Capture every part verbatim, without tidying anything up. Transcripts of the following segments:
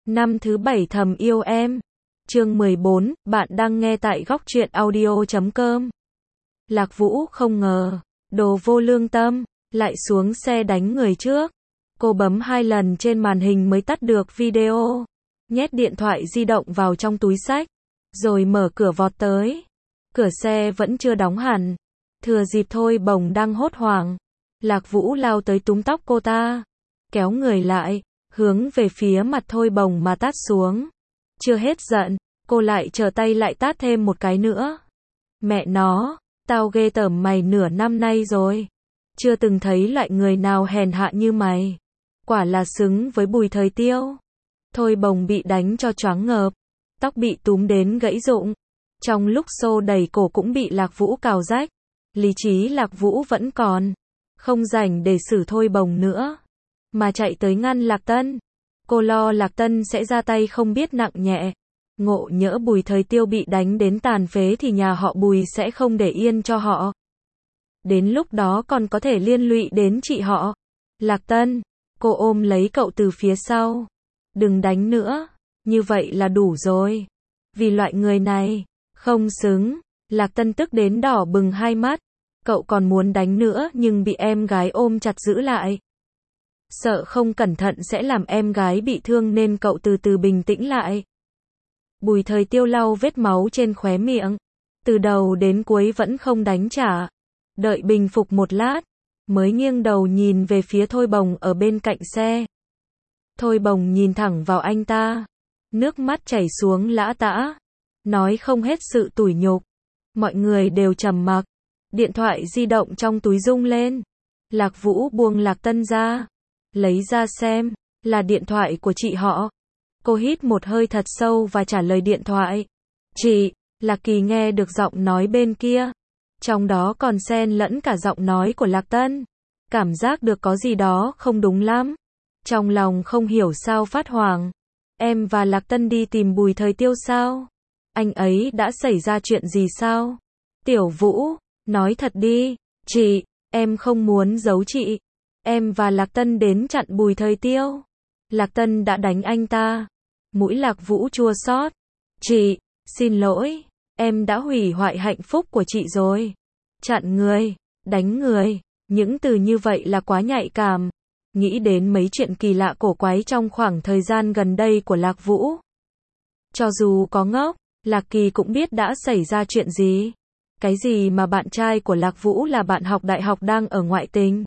Năm thứ bảy thầm yêu em. Chương mười bốn, bạn đang nghe tại góc truyện audio chấm com. Lạc Vũ không ngờ, đồ vô lương tâm, lại xuống xe đánh người trước. Cô bấm hai lần trên màn hình mới tắt được video, nhét điện thoại di động vào trong túi xách, rồi mở cửa vọt tới. Cửa xe vẫn chưa đóng hẳn, thừa dịp Thôi Bồng đang hốt hoảng, Lạc Vũ lao tới túm tóc cô ta, kéo người lại, hướng về phía mặt Thôi Bồng mà tát xuống. Chưa hết giận, cô lại trở tay lại tát thêm một cái nữa. Mẹ nó, tao ghê tởm mày nửa năm nay rồi. Chưa từng thấy loại người nào hèn hạ như mày. Quả là xứng với Bùi Thời Tiêu. Thôi Bồng bị đánh cho choáng ngợp, tóc bị túm đến gãy rụng. Trong lúc xô đẩy cổ cũng bị Lạc Vũ cào rách. Lý trí Lạc Vũ vẫn còn, không rảnh để xử Thôi Bồng nữa, mà chạy tới ngăn Lạc Tân. Cô lo Lạc Tân sẽ ra tay không biết nặng nhẹ. Ngộ nhỡ Bùi Thời Tiêu bị đánh đến tàn phế thì nhà họ Bùi sẽ không để yên cho họ. Đến lúc đó còn có thể liên lụy đến chị họ. Lạc Tân, cô ôm lấy cậu từ phía sau. Đừng đánh nữa, như vậy là đủ rồi. Vì loại người này, không xứng. Lạc Tân tức đến đỏ bừng hai mắt. Cậu còn muốn đánh nữa nhưng bị em gái ôm chặt giữ lại. Sợ không cẩn thận sẽ làm em gái bị thương nên cậu từ từ bình tĩnh lại. Bùi Thời Tiêu lau vết máu trên khóe miệng. Từ đầu đến cuối vẫn không đánh trả. Đợi bình phục một lát, mới nghiêng đầu nhìn về phía Thôi Bồng ở bên cạnh xe. Thôi Bồng nhìn thẳng vào anh ta. Nước mắt chảy xuống lã tã. Nói không hết sự tủi nhục. Mọi người đều trầm mặc. Điện thoại di động trong túi rung lên. Lạc Vũ buông Lạc Tân ra. Lấy ra xem, là điện thoại của chị họ. Cô hít một hơi thật sâu và trả lời điện thoại. Chị, Lạc Kỳ nghe được giọng nói bên kia. Trong đó còn xen lẫn cả giọng nói của Lạc Tân. Cảm giác được có gì đó không đúng lắm. Trong lòng không hiểu sao phát hoảng. Em và Lạc Tân đi tìm Bùi Thời Tiêu sao? Anh ấy đã xảy ra chuyện gì sao? Tiểu Vũ, nói thật đi. Chị, em không muốn giấu chị. Em và Lạc Tân đến chặn Bùi Thời Tiêu. Lạc Tân đã đánh anh ta. Mũi Lạc Vũ chua xót. Chị, xin lỗi, em đã hủy hoại hạnh phúc của chị rồi. Chặn người, đánh người, những từ như vậy là quá nhạy cảm. Nghĩ đến mấy chuyện kỳ lạ cổ quái trong khoảng thời gian gần đây của Lạc Vũ. Cho dù có ngốc, Lạc Kỳ cũng biết đã xảy ra chuyện gì. Cái gì mà bạn trai của Lạc Vũ là bạn học đại học đang ở ngoại tình.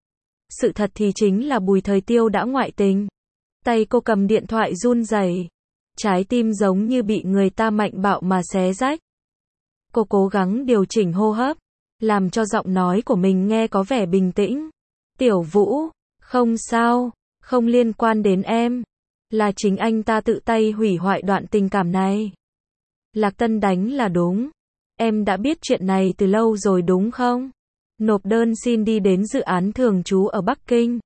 Sự thật thì chính là Bùi Thời Tiêu đã ngoại tình. Tay cô cầm điện thoại run rẩy, trái tim giống như bị người ta mạnh bạo mà xé rách. Cô cố gắng điều chỉnh hô hấp, làm cho giọng nói của mình nghe có vẻ bình tĩnh. Tiểu Vũ, không sao, không liên quan đến em. Là chính anh ta tự tay hủy hoại đoạn tình cảm này. Lạc Tân đánh là đúng. Em đã biết chuyện này từ lâu rồi đúng không? Nộp đơn xin đi đến dự án thường trú ở Bắc Kinh.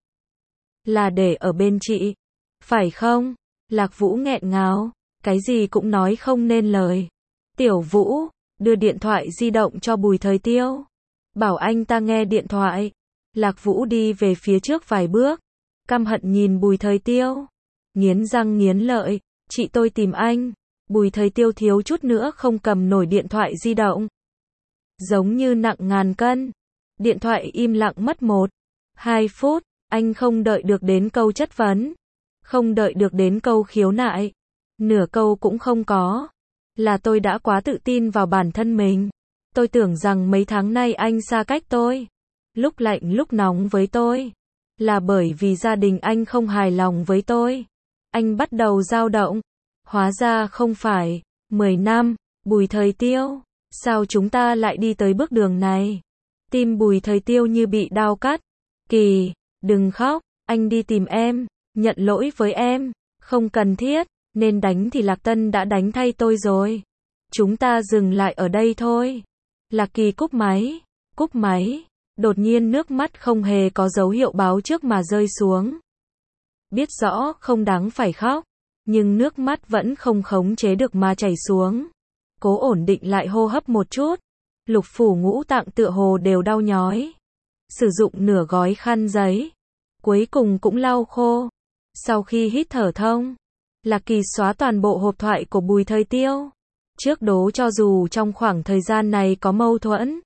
Là để ở bên chị. Phải không? Lạc Vũ nghẹn ngào, cái gì cũng nói không nên lời. Tiểu Vũ, đưa điện thoại di động cho Bùi Thời Tiêu. Bảo anh ta nghe điện thoại. Lạc Vũ đi về phía trước vài bước. Căm hận nhìn Bùi Thời Tiêu. Nghiến răng nghiến lợi, chị tôi tìm anh. Bùi Thời Tiêu thiếu chút nữa không cầm nổi điện thoại di động. Giống như nặng ngàn cân. Điện thoại im lặng mất một, hai phút, anh không đợi được đến câu chất vấn. Không đợi được đến câu khiếu nại. Nửa câu cũng không có. Là tôi đã quá tự tin vào bản thân mình. Tôi tưởng rằng mấy tháng nay anh xa cách tôi. Lúc lạnh lúc nóng với tôi. Là bởi vì gia đình anh không hài lòng với tôi. Anh bắt đầu dao động. Hóa ra không phải. Mười năm, Bùi Thời Tiêu. Sao chúng ta lại đi tới bước đường này? Tim Bùi Thời Tiêu như bị đao cắt. Kỳ, đừng khóc, anh đi tìm em, nhận lỗi với em, không cần thiết, nên đánh thì Lạc Tân đã đánh thay tôi rồi. Chúng ta dừng lại ở đây thôi. Lạc Kỳ cúp máy, cúp máy, đột nhiên nước mắt không hề có dấu hiệu báo trước mà rơi xuống. Biết rõ không đáng phải khóc, nhưng nước mắt vẫn không khống chế được mà chảy xuống. Cố ổn định lại hô hấp một chút. Lục phủ ngũ tạng tựa hồ đều đau nhói. Sử dụng nửa gói khăn giấy. Cuối cùng cũng lau khô. Sau khi hít thở thông, Lạc Kỳ xóa toàn bộ hộp thoại của Bùi Thời Tiêu. Trước đó cho dù trong khoảng thời gian này có mâu thuẫn,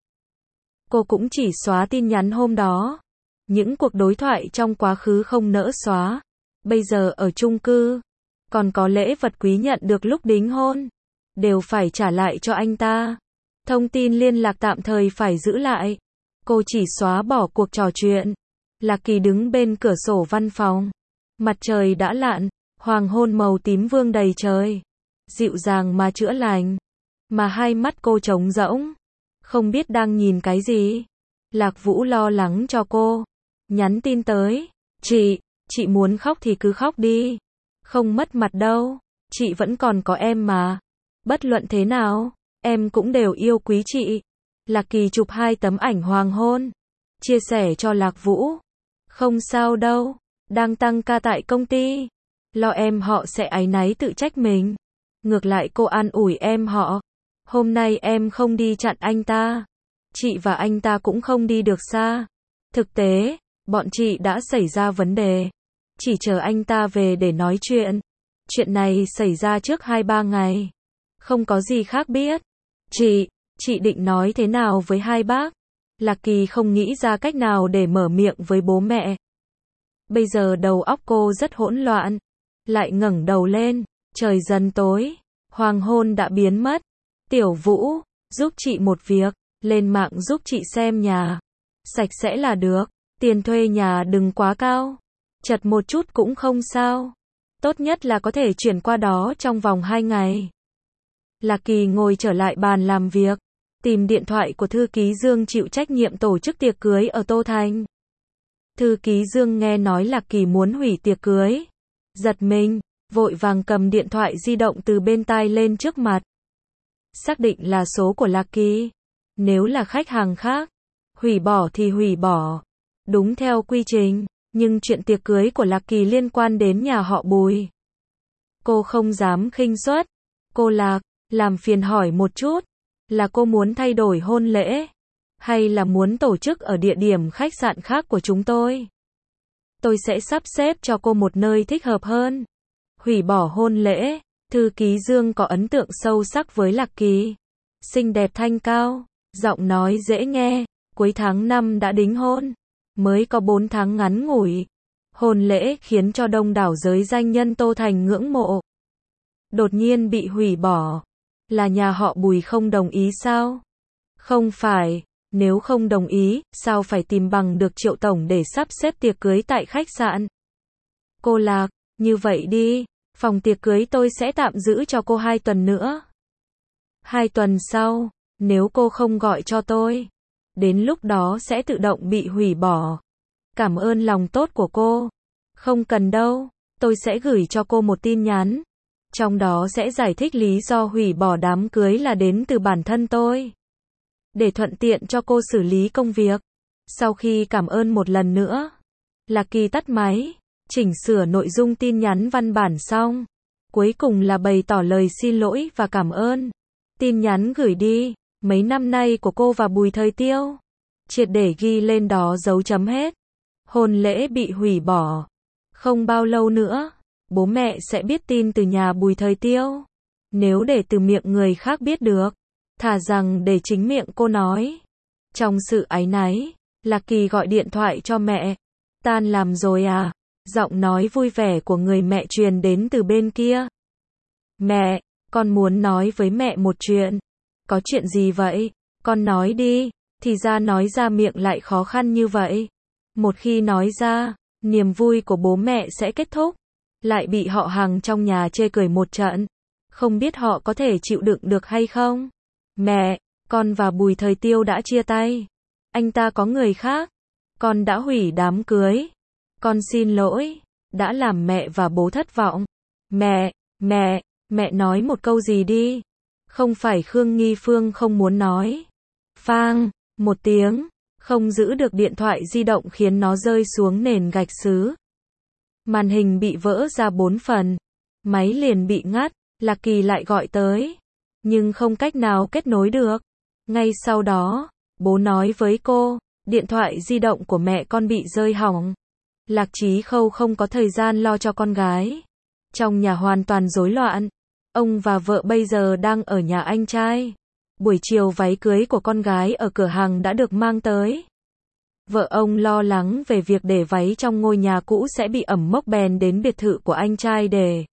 cô cũng chỉ xóa tin nhắn hôm đó. Những cuộc đối thoại trong quá khứ không nỡ xóa. Bây giờ ở chung cư, còn có lễ vật quý nhận được lúc đính hôn, đều phải trả lại cho anh ta. Thông tin liên lạc tạm thời phải giữ lại. Cô chỉ xóa bỏ cuộc trò chuyện. Lạc Kỳ đứng bên cửa sổ văn phòng. Mặt trời đã lặn, hoàng hôn màu tím vương đầy trời. Dịu dàng mà chữa lành. Mà hai mắt cô trống rỗng, không biết đang nhìn cái gì. Lạc Vũ lo lắng cho cô. Nhắn tin tới. Chị, chị muốn khóc thì cứ khóc đi. Không mất mặt đâu. Chị vẫn còn có em mà. Bất luận thế nào, em cũng đều yêu quý chị. Lạc Kỳ chụp hai tấm ảnh hoàng hôn. Chia sẻ cho Lạc Vũ. Không sao đâu. Đang tăng ca tại công ty. Lo em họ sẽ áy náy tự trách mình. Ngược lại cô an ủi em họ. Hôm nay em không đi chặn anh ta. Chị và anh ta cũng không đi được xa. Thực tế, bọn chị đã xảy ra vấn đề. Chỉ chờ anh ta về để nói chuyện. Chuyện này xảy ra trước hai ba ngày. Không có gì khác biết. Chị, chị định nói thế nào với hai bác? Lạc Kỳ không nghĩ ra cách nào để mở miệng với bố mẹ. Bây giờ đầu óc cô rất hỗn loạn. Lại ngẩng đầu lên, trời dần tối, hoàng hôn đã biến mất. Tiểu Vũ, giúp chị một việc, lên mạng giúp chị xem nhà. Sạch sẽ là được, tiền thuê nhà đừng quá cao. Chật một chút cũng không sao. Tốt nhất là có thể chuyển qua đó trong vòng hai ngày. Lạc Kỳ ngồi trở lại bàn làm việc, tìm điện thoại của thư ký Dương chịu trách nhiệm tổ chức tiệc cưới ở Tô Thành. Thư ký Dương nghe nói Lạc Kỳ muốn hủy tiệc cưới. Giật mình, vội vàng cầm điện thoại di động từ bên tai lên trước mặt. Xác định là số của Lạc Kỳ. Nếu là khách hàng khác, hủy bỏ thì hủy bỏ. Đúng theo quy trình, nhưng chuyện tiệc cưới của Lạc Kỳ liên quan đến nhà họ Bùi. Cô không dám khinh suất. Cô Lạc, làm phiền hỏi một chút, là cô muốn thay đổi hôn lễ, hay là muốn tổ chức ở địa điểm khách sạn khác của chúng tôi? Tôi sẽ sắp xếp cho cô một nơi thích hợp hơn. Hủy bỏ hôn lễ, thư ký Dương có ấn tượng sâu sắc với Lạc Kỳ. Xinh đẹp thanh cao, giọng nói dễ nghe, cuối tháng năm đã đính hôn, mới có bốn tháng ngắn ngủi. Hôn lễ khiến cho đông đảo giới danh nhân Tô Thành ngưỡng mộ. Đột nhiên bị hủy bỏ. Là nhà họ Bùi không đồng ý sao? Không phải, nếu không đồng ý, sao phải tìm bằng được Triệu Tổng để sắp xếp tiệc cưới tại khách sạn? Cô Lạc, như vậy đi, phòng tiệc cưới tôi sẽ tạm giữ cho cô hai tuần nữa. Hai tuần sau, nếu cô không gọi cho tôi, đến lúc đó sẽ tự động bị hủy bỏ. Cảm ơn lòng tốt của cô. Không cần đâu, tôi sẽ gửi cho cô một tin nhắn. Trong đó sẽ giải thích lý do hủy bỏ đám cưới là đến từ bản thân tôi. Để thuận tiện cho cô xử lý công việc. Sau khi cảm ơn một lần nữa, Lạc Kỳ tắt máy, chỉnh sửa nội dung tin nhắn văn bản xong. Cuối cùng là bày tỏ lời xin lỗi và cảm ơn. Tin nhắn gửi đi, mấy năm nay của cô và Bùi Thời Tiêu. Triệt để ghi lên đó dấu chấm hết. Hôn lễ bị hủy bỏ. Không bao lâu nữa, bố mẹ sẽ biết tin từ nhà Bùi Thời Tiêu. Nếu để từ miệng người khác biết được, thà rằng để chính miệng cô nói. Trong sự áy náy, Lạc Kỳ gọi điện thoại cho mẹ. Tan làm rồi à? Giọng nói vui vẻ của người mẹ truyền đến từ bên kia. Mẹ, con muốn nói với mẹ một chuyện. Có chuyện gì vậy? Con nói đi. Thì ra nói ra miệng lại khó khăn như vậy. Một khi nói ra, niềm vui của bố mẹ sẽ kết thúc. Lại bị họ hàng trong nhà chê cười một trận. Không biết họ có thể chịu đựng được hay không? Mẹ, con và Bùi Thời Tiêu đã chia tay. Anh ta có người khác. Con đã hủy đám cưới. Con xin lỗi, đã làm mẹ và bố thất vọng. Mẹ, mẹ, mẹ nói một câu gì đi. Không phải Khương Nghi Phương không muốn nói. Phang, một tiếng, không giữ được điện thoại di động khiến nó rơi xuống nền gạch sứ. Màn hình bị vỡ ra bốn phần. Máy liền bị ngắt, Lạc Kỳ lại gọi tới. Nhưng không cách nào kết nối được. Ngay sau đó, bố nói với cô, điện thoại di động của mẹ con bị rơi hỏng. Lạc Chí Khâu không có thời gian lo cho con gái. Trong nhà hoàn toàn rối loạn. Ông và vợ bây giờ đang ở nhà anh trai. Buổi chiều váy cưới của con gái ở cửa hàng đã được mang tới. Vợ ông lo lắng về việc để váy trong ngôi nhà cũ sẽ bị ẩm mốc, bèn đến biệt thự của anh trai để.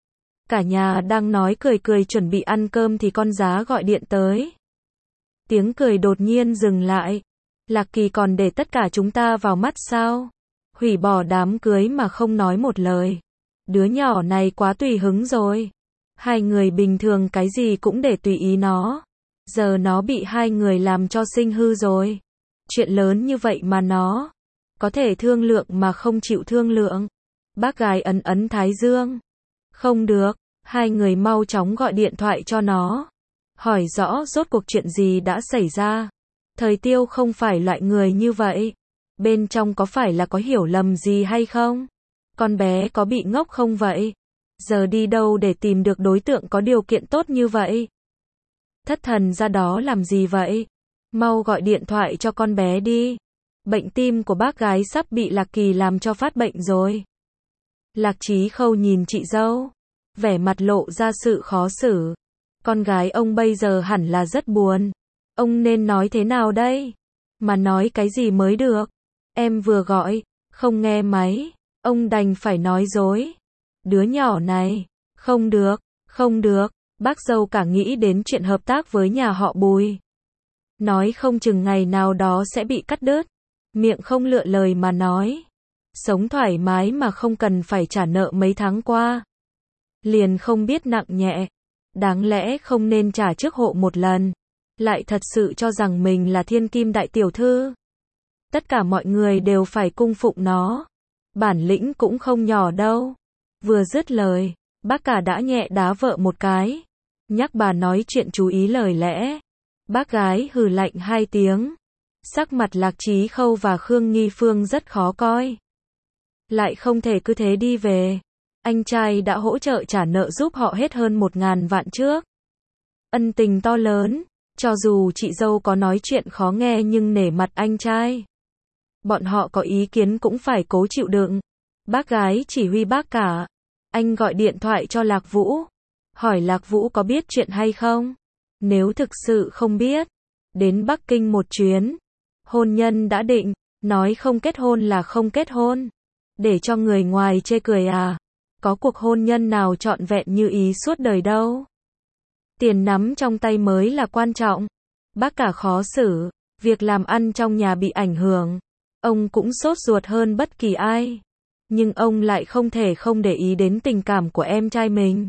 Cả nhà đang nói cười cười chuẩn bị ăn cơm thì con Giá gọi điện tới. Tiếng cười đột nhiên dừng lại. Lạc Kỳ còn để tất cả chúng ta vào mắt sao? Hủy bỏ đám cưới mà không nói một lời. Đứa nhỏ này quá tùy hứng rồi. Hai người bình thường cái gì cũng để tùy ý nó. Giờ nó bị hai người làm cho sinh hư rồi. Chuyện lớn như vậy mà nó có thể thương lượng mà không chịu thương lượng. Bác gái ấn ấn thái dương. Không được, hai người mau chóng gọi điện thoại cho nó. Hỏi rõ rốt cuộc chuyện gì đã xảy ra. Thời Tiêu không phải loại người như vậy. Bên trong có phải là có hiểu lầm gì hay không? Con bé có bị ngốc không vậy? Giờ đi đâu để tìm được đối tượng có điều kiện tốt như vậy? Thất thần ra đó làm gì vậy? Mau gọi điện thoại cho con bé đi. Bệnh tim của bác gái sắp bị Lạc Kỳ làm cho phát bệnh rồi. Lạc Chí Khâu nhìn chị dâu, vẻ mặt lộ ra sự khó xử. Con gái ông bây giờ hẳn là rất buồn. Ông nên nói thế nào đây? Mà nói cái gì mới được? Em vừa gọi, không nghe máy. Ông đành phải nói dối. Đứa nhỏ này, không được, không được. Bác dâu cả nghĩ đến chuyện hợp tác với nhà họ Bùi. Nói không chừng ngày nào đó sẽ bị cắt đứt. Miệng không lựa lời mà nói. Sống thoải mái mà không cần phải trả nợ mấy tháng qua. Liền không biết nặng nhẹ. Đáng lẽ không nên trả trước hộ một lần. Lại thật sự cho rằng mình là thiên kim đại tiểu thư. Tất cả mọi người đều phải cung phụng nó. Bản lĩnh cũng không nhỏ đâu. Vừa dứt lời, bác cả đã nhẹ đá vợ một cái. Nhắc bà nói chuyện chú ý lời lẽ. Bác gái hừ lạnh hai tiếng. Sắc mặt Lạc Chí Khâu và Khương Nghi Phương rất khó coi. Lại không thể cứ thế đi về. Anh trai đã hỗ trợ trả nợ giúp họ hết hơn một ngàn vạn trước. Ân tình to lớn. Cho dù chị dâu có nói chuyện khó nghe nhưng nể mặt anh trai. Bọn họ có ý kiến cũng phải cố chịu đựng. Bác gái chỉ huy bác cả. Anh gọi điện thoại cho Lạc Vũ. Hỏi Lạc Vũ có biết chuyện hay không? Nếu thực sự không biết, đến Bắc Kinh một chuyến. Hôn nhân đã định, nói không kết hôn là không kết hôn. Để cho người ngoài chê cười à? Có cuộc hôn nhân nào trọn vẹn như ý suốt đời đâu. Tiền nắm trong tay mới là quan trọng. Bác cả khó xử, việc làm ăn trong nhà bị ảnh hưởng. Ông cũng sốt ruột hơn bất kỳ ai. Nhưng ông lại không thể không để ý đến tình cảm của em trai mình.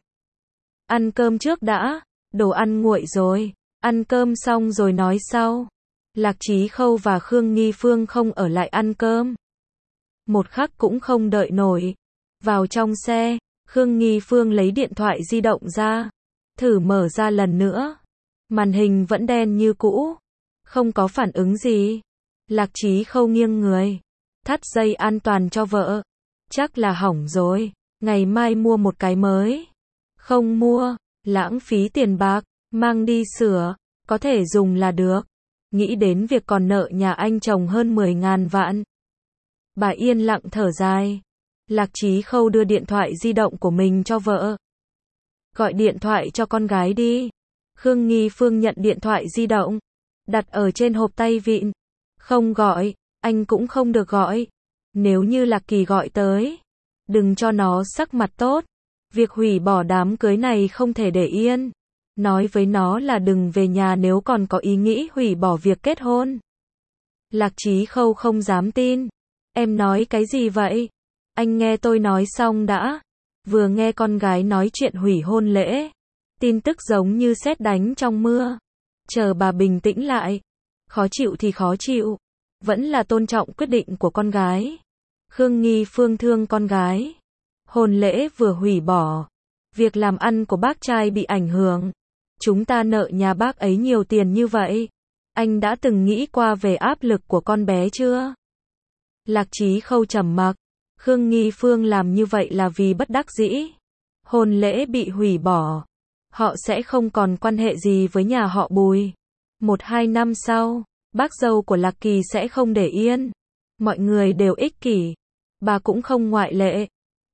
Ăn cơm trước đã, đồ ăn nguội rồi. Ăn cơm xong rồi nói sau. Lạc Chí Khâu và Khương Nghi Phương không ở lại ăn cơm. Một khắc cũng không đợi nổi. Vào trong xe, Khương Nghi Phương lấy điện thoại di động ra. Thử mở ra lần nữa. Màn hình vẫn đen như cũ. Không có phản ứng gì. Lạc Chí Khâu nghiêng người. Thắt dây an toàn cho vợ. Chắc là hỏng rồi. Ngày mai mua một cái mới. Không mua. Lãng phí tiền bạc. Mang đi sửa. Có thể dùng là được. Nghĩ đến việc còn nợ nhà anh chồng hơn mười ngàn vạn. Bà yên lặng thở dài. Lạc Chí Khâu đưa điện thoại di động của mình cho vợ. Gọi điện thoại cho con gái đi. Khương Nghi Phương nhận điện thoại di động. Đặt ở trên hộp tay vịn. Không gọi, anh cũng không được gọi. Nếu như Lạc Kỳ gọi tới. Đừng cho nó sắc mặt tốt. Việc hủy bỏ đám cưới này không thể để yên. Nói với nó là đừng về nhà nếu còn có ý nghĩ hủy bỏ việc kết hôn. Lạc Chí Khâu không dám tin. Em nói cái gì vậy? Anh nghe tôi nói xong đã. Vừa nghe con gái nói chuyện hủy hôn lễ. Tin tức giống như sét đánh trong mưa. Chờ bà bình tĩnh lại. Khó chịu thì khó chịu. Vẫn là tôn trọng quyết định của con gái. Khương Nghi Phương thương con gái. Hôn lễ vừa hủy bỏ. Việc làm ăn của bác trai bị ảnh hưởng. Chúng ta nợ nhà bác ấy nhiều tiền như vậy. Anh đã từng nghĩ qua về áp lực của con bé chưa? Lạc Chí Khâu trầm mặc. Khương Nghi Phương làm như vậy là vì bất đắc dĩ. Hôn lễ bị hủy bỏ. Họ sẽ không còn quan hệ gì với nhà họ Bùi. Một hai năm sau, bác dâu của Lạc Kỳ sẽ không để yên. Mọi người đều ích kỷ. Bà cũng không ngoại lệ.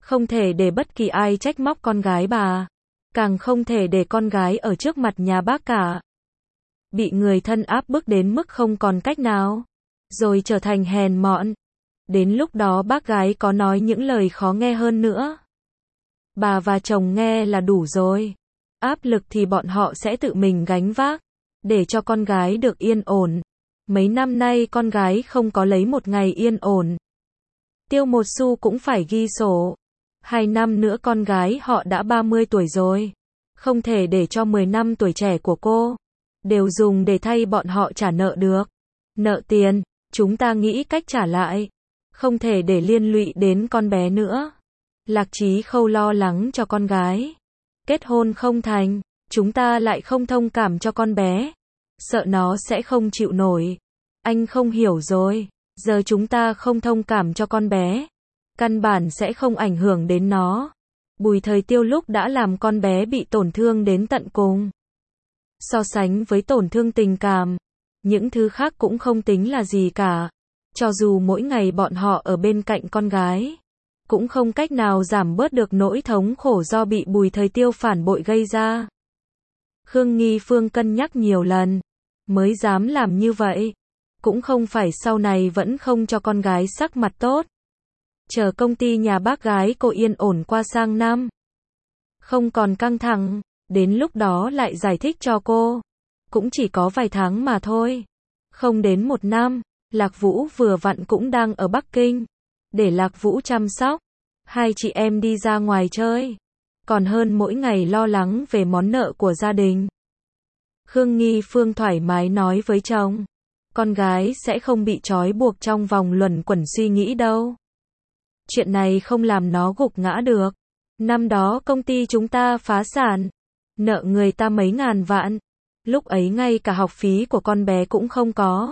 Không thể để bất kỳ ai trách móc con gái bà. Càng không thể để con gái ở trước mặt nhà bác cả. Bị người thân áp bức đến mức không còn cách nào. Rồi trở thành hèn mọn. Đến lúc đó bác gái có nói những lời khó nghe hơn nữa. Bà và chồng nghe là đủ rồi. Áp lực thì bọn họ sẽ tự mình gánh vác. Để cho con gái được yên ổn. Mấy năm nay con gái không có lấy một ngày yên ổn. Tiêu một xu cũng phải ghi sổ. Hai năm nữa con gái họ đã ba mươi tuổi rồi. Không thể để cho mười năm tuổi trẻ của cô đều dùng để thay bọn họ trả nợ được. Nợ tiền, chúng ta nghĩ cách trả lại. Không thể để liên lụy đến con bé nữa. Lạc Chí Khâu lo lắng cho con gái. Kết hôn không thành, chúng ta lại không thông cảm cho con bé. Sợ nó sẽ không chịu nổi. Anh không hiểu rồi. Giờ chúng ta không thông cảm cho con bé. Căn bản sẽ không ảnh hưởng đến nó. Bùi Thời Tiêu lúc đã làm con bé bị tổn thương đến tận cùng. So sánh với tổn thương tình cảm, những thứ khác cũng không tính là gì cả. Cho dù mỗi ngày bọn họ ở bên cạnh con gái, cũng không cách nào giảm bớt được nỗi thống khổ do bị Bùi Thời Tiêu phản bội gây ra. Khương Nghi Phương cân nhắc nhiều lần, mới dám làm như vậy. Cũng không phải sau này vẫn không cho con gái sắc mặt tốt. Chờ công ty nhà bác gái cô yên ổn qua sang năm. Không còn căng thẳng, đến lúc đó lại giải thích cho cô. Cũng chỉ có vài tháng mà thôi. Không đến một năm, Lạc Vũ vừa vặn cũng đang ở Bắc Kinh. Để Lạc Vũ chăm sóc. Hai chị em đi ra ngoài chơi. Còn hơn mỗi ngày lo lắng về món nợ của gia đình. Khương Nghi Phương thoải mái nói với chồng. Con gái sẽ không bị trói buộc trong vòng luẩn quẩn suy nghĩ đâu. Chuyện này không làm nó gục ngã được. Năm đó công ty chúng ta phá sản. Nợ người ta mấy ngàn vạn. Lúc ấy ngay cả học phí của con bé cũng không có.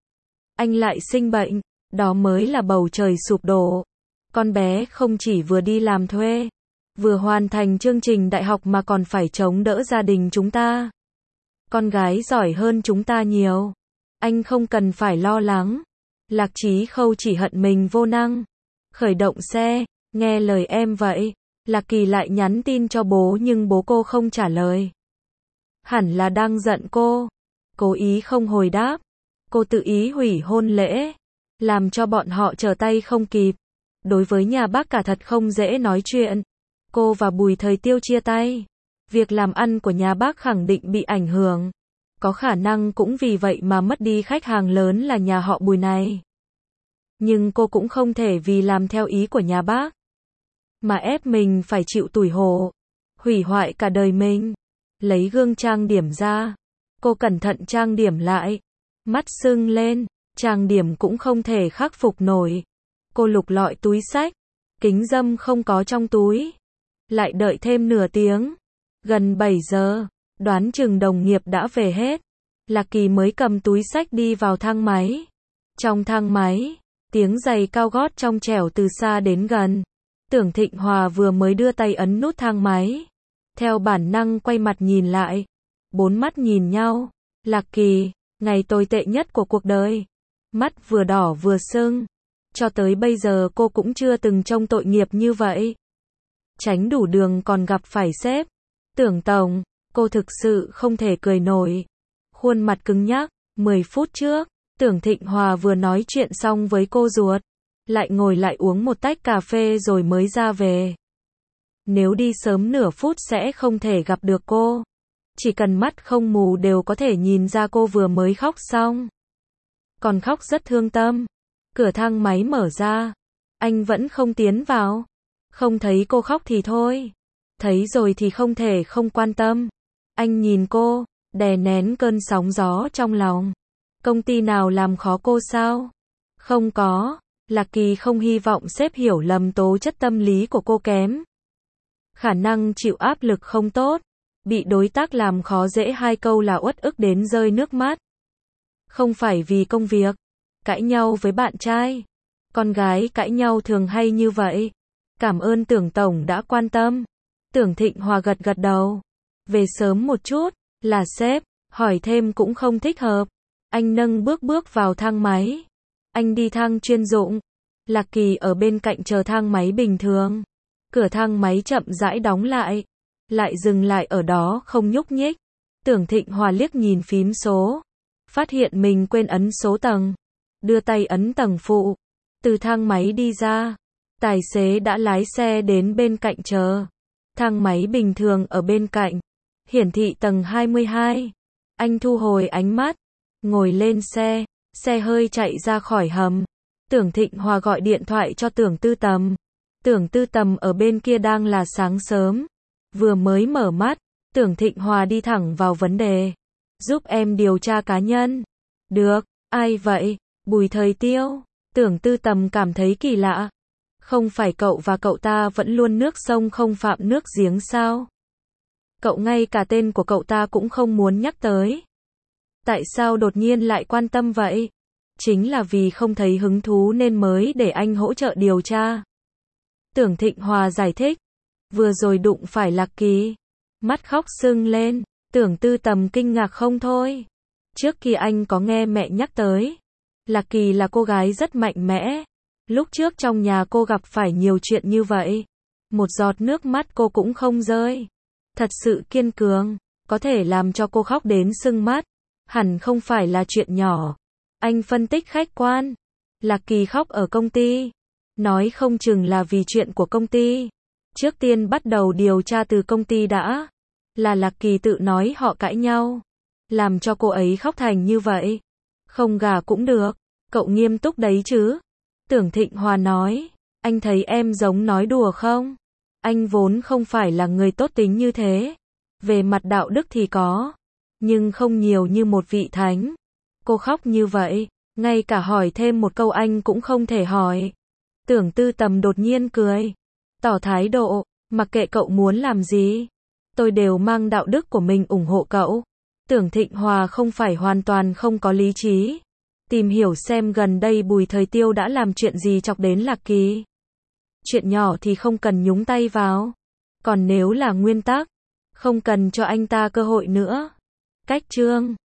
Anh lại sinh bệnh. Đó mới là bầu trời sụp đổ. Con bé không chỉ vừa đi làm thuê, vừa hoàn thành chương trình đại học mà còn phải chống đỡ gia đình chúng ta. Con gái giỏi hơn chúng ta nhiều. Anh không cần phải lo lắng. Lạc Chí Khâu chỉ hận mình vô năng. Khởi động xe, nghe lời em vậy. Lạc Kỳ lại nhắn tin cho bố nhưng bố cô không trả lời. Hẳn là đang giận cô. Cố ý không hồi đáp. Cô tự ý hủy hôn lễ. Làm cho bọn họ trở tay không kịp. Đối với nhà bác cả thật không dễ nói chuyện. Cô và Bùi Thời Tiêu chia tay. Việc làm ăn của nhà bác khẳng định bị ảnh hưởng. Có khả năng cũng vì vậy mà mất đi khách hàng lớn là nhà họ Bùi này. Nhưng cô cũng không thể vì làm theo ý của nhà bác mà ép mình phải chịu tủi hổ, hủy hoại cả đời mình. Lấy gương trang điểm ra. Cô cẩn thận trang điểm lại. Mắt sưng lên. Trang điểm cũng không thể khắc phục nổi. Cô lục lọi túi xách. Kính râm không có trong túi. Lại đợi thêm nửa tiếng. Gần bảy giờ. Đoán chừng đồng nghiệp đã về hết. Lạc Kỳ mới cầm túi xách đi vào thang máy. Trong thang máy, tiếng giày cao gót trong trẻo từ xa đến gần. Tưởng Thịnh Hòa vừa mới đưa tay ấn nút thang máy. Theo bản năng quay mặt nhìn lại. Bốn mắt nhìn nhau. Lạc Kỳ, ngày tồi tệ nhất của cuộc đời. Mắt vừa đỏ vừa sưng. Cho tới bây giờ cô cũng chưa từng trông tội nghiệp như vậy. Tránh đủ đường còn gặp phải sếp. Tưởng tổng, cô thực sự không thể cười nổi. Khuôn mặt cứng nhắc. Mười phút trước, Tưởng Thịnh Hòa vừa nói chuyện xong với cô ruột. Lại ngồi lại uống một tách cà phê rồi mới ra về. Nếu đi sớm nửa phút sẽ không thể gặp được cô. Chỉ cần mắt không mù đều có thể nhìn ra cô vừa mới khóc xong. Còn khóc rất thương tâm. Cửa thang máy mở ra. Anh vẫn không tiến vào. Không thấy cô khóc thì thôi. Thấy rồi thì không thể không quan tâm. Anh nhìn cô, đè nén cơn sóng gió trong lòng. Công ty nào làm khó cô sao? Không có. Lạc Kỳ không hy vọng sếp hiểu lầm tố chất tâm lý của cô kém. Khả năng chịu áp lực không tốt. Bị đối tác làm khó dễ hai câu là uất ức đến rơi nước mắt. Không phải vì công việc. Cãi nhau với bạn trai. Con gái cãi nhau thường hay như vậy. Cảm ơn Tưởng tổng đã quan tâm. Tưởng Thịnh Hòa gật gật đầu. Về sớm một chút, là sếp, hỏi thêm cũng không thích hợp. Anh nâng bước bước vào thang máy. Anh đi thang chuyên dụng. Lạc Kỳ ở bên cạnh chờ thang máy bình thường. Cửa thang máy chậm rãi đóng lại. Lại dừng lại ở đó không nhúc nhích. Tưởng Thịnh Hòa liếc nhìn phím số. Phát hiện mình quên ấn số tầng. Đưa tay ấn tầng phụ. Từ thang máy đi ra. Tài xế đã lái xe đến bên cạnh chờ. Thang máy bình thường ở bên cạnh. Hiển thị tầng hai mươi hai. Anh thu hồi ánh mắt. Ngồi lên xe. Xe hơi chạy ra khỏi hầm. Tưởng Thịnh Hòa gọi điện thoại cho Tưởng Tư Tầm. Tưởng Tư Tầm ở bên kia đang là sáng sớm. Vừa mới mở mắt. Tưởng Thịnh Hòa đi thẳng vào vấn đề. Giúp em điều tra cá nhân. Được, ai vậy? Bùi Thời Tiêu. Tưởng Tư Tầm cảm thấy kỳ lạ. Không phải cậu và cậu ta vẫn luôn nước sông không phạm nước giếng sao? Cậu ngay cả tên của cậu ta cũng không muốn nhắc tới. Tại sao đột nhiên lại quan tâm vậy? Chính là vì không thấy hứng thú nên mới để anh hỗ trợ điều tra. Tưởng Thịnh Hòa giải thích. Vừa rồi đụng phải Lạc Kỳ. Mắt khóc sưng lên. Tưởng Tư Tầm kinh ngạc không thôi. Trước kia anh có nghe mẹ nhắc tới. Lạc Kỳ là cô gái rất mạnh mẽ. Lúc trước trong nhà cô gặp phải nhiều chuyện như vậy. Một giọt nước mắt cô cũng không rơi. Thật sự kiên cường. Có thể làm cho cô khóc đến sưng mắt. Hẳn không phải là chuyện nhỏ. Anh phân tích khách quan. Lạc Kỳ khóc ở công ty. Nói không chừng là vì chuyện của công ty. Trước tiên bắt đầu điều tra từ công ty đã. Là Lạc Kỳ tự nói họ cãi nhau. Làm cho cô ấy khóc thành như vậy. Không gả cũng được. Cậu nghiêm túc đấy chứ? Tưởng Thịnh Hòa nói. Anh thấy em giống nói đùa không? Anh vốn không phải là người tốt tính như thế. Về mặt đạo đức thì có. Nhưng không nhiều như một vị thánh. Cô khóc như vậy. Ngay cả hỏi thêm một câu anh cũng không thể hỏi. Tưởng Tư Tầm đột nhiên cười. Tỏ thái độ. Mặc kệ cậu muốn làm gì. Tôi đều mang đạo đức của mình ủng hộ cậu. Tưởng Thịnh Hòa không phải hoàn toàn không có lý trí. Tìm hiểu xem gần đây Bùi Thời Tiêu đã làm chuyện gì chọc đến Lạc Kỳ. Chuyện nhỏ thì không cần nhúng tay vào. Còn nếu là nguyên tắc, không cần cho anh ta cơ hội nữa. Cách chương